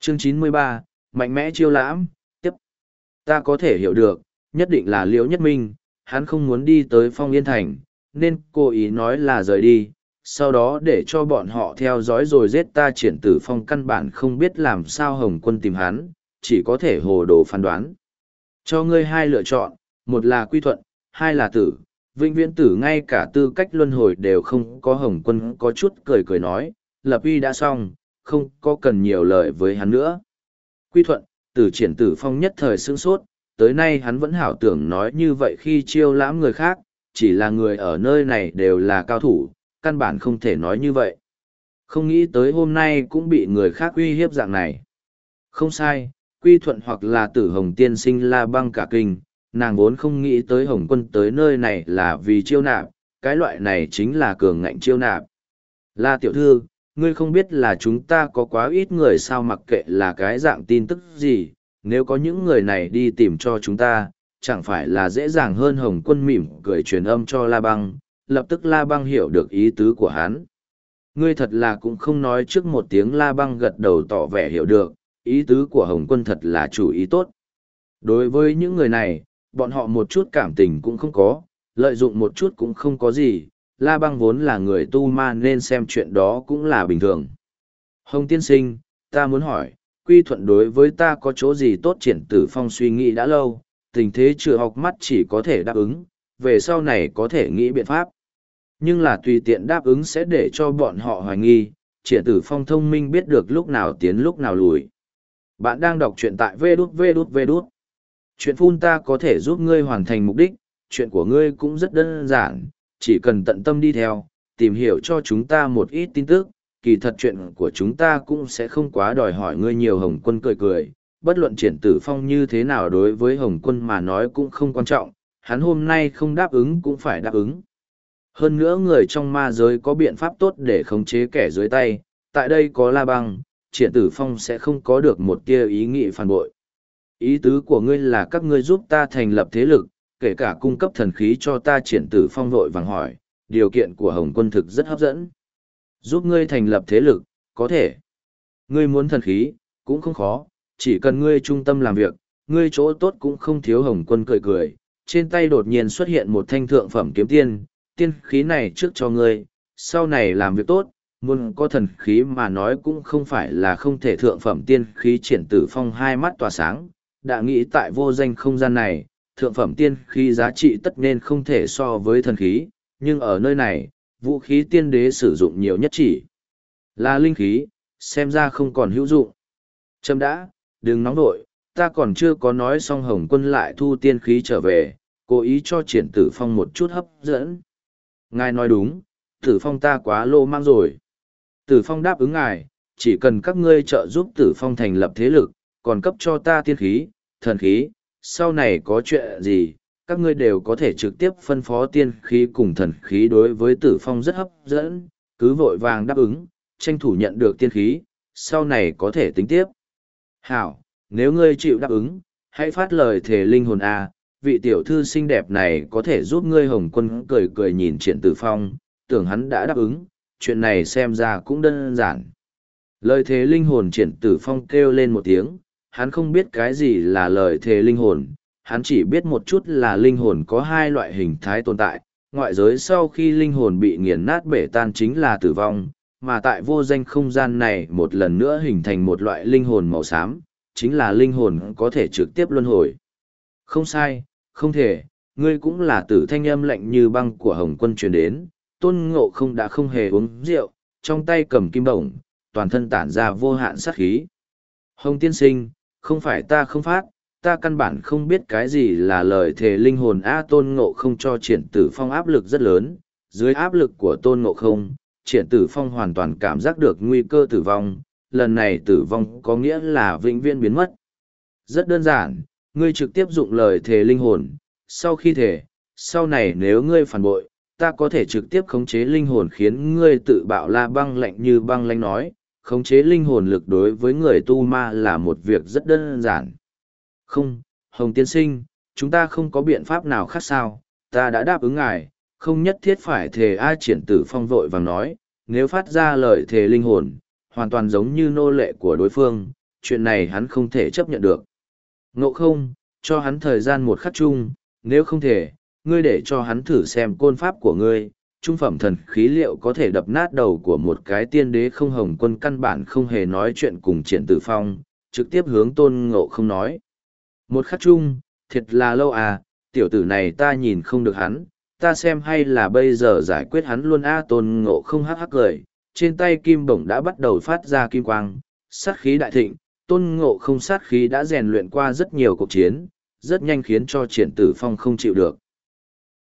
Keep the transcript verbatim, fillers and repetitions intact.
Chương chín mươi ba, mạnh mẽ chiêu lãm, tiếp. Ta có thể hiểu được, nhất định là Liễu Nhất Minh, hắn không muốn đi tới Phong Yên Thành, nên cố ý nói là rời đi, sau đó để cho bọn họ theo dõi rồi giết ta. Triển Tử Phong căn bản không biết làm sao Hồng Quân tìm hắn, chỉ có thể hồ đồ phán đoán. Cho ngươi hai lựa chọn, một là quy thuận, hai là tử. Vĩnh viễn tử ngay cả tư cách luân hồi đều không có. Hồng Quân có chút cười cười nói, lập uy đã xong, không có cần nhiều lời với hắn nữa. Quy thuận, tử. Triển Tử Phong nhất thời sững sốt, tới nay hắn vẫn hảo tưởng nói như vậy khi chiêu lãm người khác, chỉ là người ở nơi này đều là cao thủ, căn bản không thể nói như vậy. Không nghĩ tới hôm nay cũng bị người khác uy hiếp dạng này. Không sai, quy thuận hoặc là tử. Hồng tiên sinh La Băng cả kinh, nàng vốn không nghĩ tới Hồng Quân tới nơi này là vì chiêu nạp, cái loại này chính là cường ngạnh chiêu nạp. La tiểu thư, ngươi không biết là chúng ta có quá ít người sao? Mặc kệ là cái dạng tin tức gì, nếu có những người này đi tìm cho chúng ta, chẳng phải là dễ dàng hơn. Hồng Quân mỉm cười truyền âm cho La Băng, lập tức La Băng hiểu được ý tứ của hắn. Ngươi thật là cũng không nói trước một tiếng. La Băng gật đầu tỏ vẻ hiểu được, ý tứ của Hồng Quân thật là chủ ý tốt. Đối với những người này, bọn họ một chút cảm tình cũng không có, lợi dụng một chút cũng không có gì. La Băng vốn là người tu ma nên xem chuyện đó cũng là bình thường. Hồng tiên sinh, ta muốn hỏi, quy thuận đối với ta có chỗ gì tốt? Triển Tử Phong suy nghĩ đã lâu, tình thế chưa học mắt chỉ có thể đáp ứng, về sau này có thể nghĩ biện pháp. Nhưng là tùy tiện đáp ứng sẽ để cho bọn họ hoài nghi. Triển Tử Phong thông minh biết được lúc nào tiến lúc nào lùi. Bạn đang đọc truyện tại vê đút vê đút vê đút. Chuyện phun ta có thể giúp ngươi hoàn thành mục đích, chuyện của ngươi cũng rất đơn giản, chỉ cần tận tâm đi theo, tìm hiểu cho chúng ta một ít tin tức, kỳ thật chuyện của chúng ta cũng sẽ không quá đòi hỏi ngươi nhiều. Hồng Quân cười cười, bất luận Triển Tử Phong như thế nào đối với Hồng Quân mà nói cũng không quan trọng, hắn hôm nay không đáp ứng cũng phải đáp ứng. Hơn nữa người trong ma giới có biện pháp tốt để khống chế kẻ dưới tay, tại đây có La Băng, Triển Tử Phong sẽ không có được một tia ý nghĩ phản bội. Ý tứ của ngươi là các ngươi giúp ta thành lập thế lực, kể cả cung cấp thần khí cho ta? Triển Tử Phong vội vàng hỏi, điều kiện của Hồng Quân thực rất hấp dẫn. Giúp ngươi thành lập thế lực, có thể. Ngươi muốn thần khí, cũng không khó, chỉ cần ngươi trung tâm làm việc, ngươi chỗ tốt cũng không thiếu. Hồng Quân cười cười, trên tay đột nhiên xuất hiện một thanh thượng phẩm kiếm tiên, tiên khí này trước cho ngươi, sau này làm việc tốt, muốn có thần khí mà nói cũng không phải là không thể. Thượng phẩm tiên khí. Triển Tử Phong hai mắt tỏa sáng, đã nghĩ tại vô danh không gian này, thượng phẩm tiên khí giá trị tất nên không thể so với thần khí, nhưng ở nơi này, vũ khí tiên đế sử dụng nhiều nhất chỉ là linh khí, xem ra không còn hữu dụng. Châm đã, đừng nóng đội, ta còn chưa có nói xong. Hồng Quân lại thu tiên khí trở về, cố ý cho Triển Tử Phong một chút hấp dẫn. Ngài nói đúng, Tử Phong ta quá lô mang rồi. Tử Phong đáp ứng ngài, chỉ cần các ngươi trợ giúp Tử Phong thành lập thế lực, còn cấp cho ta tiên khí, thần khí, sau này có chuyện gì, các ngươi đều có thể trực tiếp phân phó tiên khí cùng thần khí. Đối với Tử Phong rất hấp dẫn, cứ vội vàng đáp ứng, tranh thủ nhận được tiên khí, sau này có thể tính tiếp. Hảo, nếu ngươi chịu đáp ứng, hãy phát lời thề linh hồn a, vị tiểu thư xinh đẹp này có thể giúp ngươi. Hồng Quân cười cười nhìn Triển Tử Phong, tưởng hắn đã đáp ứng, chuyện này xem ra cũng đơn giản. Lời thề linh hồn. Triển Tử Phong kêu lên một tiếng, hắn không biết cái gì là lời thề linh hồn, hắn chỉ biết một chút là linh hồn có hai loại hình thái tồn tại. Ngoại giới sau khi linh hồn bị nghiền nát bể tan chính là tử vong, mà tại vô danh không gian này một lần nữa hình thành một loại linh hồn màu xám, chính là linh hồn có thể trực tiếp luân hồi. Không sai, không thể, ngươi cũng là tử. Thanh âm lạnh như băng của Hồng Quân truyền đến. Tôn Ngộ Không đã không hề uống rượu, trong tay cầm kim bổng, toàn thân tản ra vô hạn sát khí. Hồng tiên sinh, không phải ta không phát, ta căn bản không biết cái gì là lời thề linh hồn a. Tôn Ngộ Không cho Triển Tử Phong áp lực rất lớn, dưới áp lực của Tôn Ngộ Không, Triển Tử Phong hoàn toàn cảm giác được nguy cơ tử vong, lần này tử vong có nghĩa là vĩnh viễn biến mất. Rất đơn giản, ngươi trực tiếp dụng lời thề linh hồn, sau khi thề, sau này nếu ngươi phản bội, ta có thể trực tiếp khống chế linh hồn khiến ngươi tự bạo. La Băng lạnh như băng lãnh nói, khống chế linh hồn lực đối với người tu ma là một việc rất đơn giản. Không, Hồng tiên sinh, chúng ta không có biện pháp nào khác sao, ta đã đáp ứng ngài, không nhất thiết phải thề a. Triển Tử Phong vội vàng nói, nếu phát ra lời thề linh hồn, hoàn toàn giống như nô lệ của đối phương, chuyện này hắn không thể chấp nhận được. Ngộ không, cho hắn thời gian một khắc chung, nếu không thể, ngươi để cho hắn thử xem côn pháp của ngươi, trung phẩm thần khí liệu có thể đập nát đầu của một cái tiên đế không hồng quân căn bản không hề nói chuyện cùng triển tử phong, trực tiếp hướng tôn ngộ không nói. Một khắc chung, thiệt là lâu à, tiểu tử này ta nhìn không được hắn, ta xem hay là bây giờ giải quyết hắn luôn a tôn ngộ không hắc hắc cười, trên tay kim bổng đã bắt đầu phát ra kim quang, sát khí đại thịnh, tôn ngộ không sát khí đã rèn luyện qua rất nhiều cuộc chiến, rất nhanh khiến cho triển tử phong không chịu được.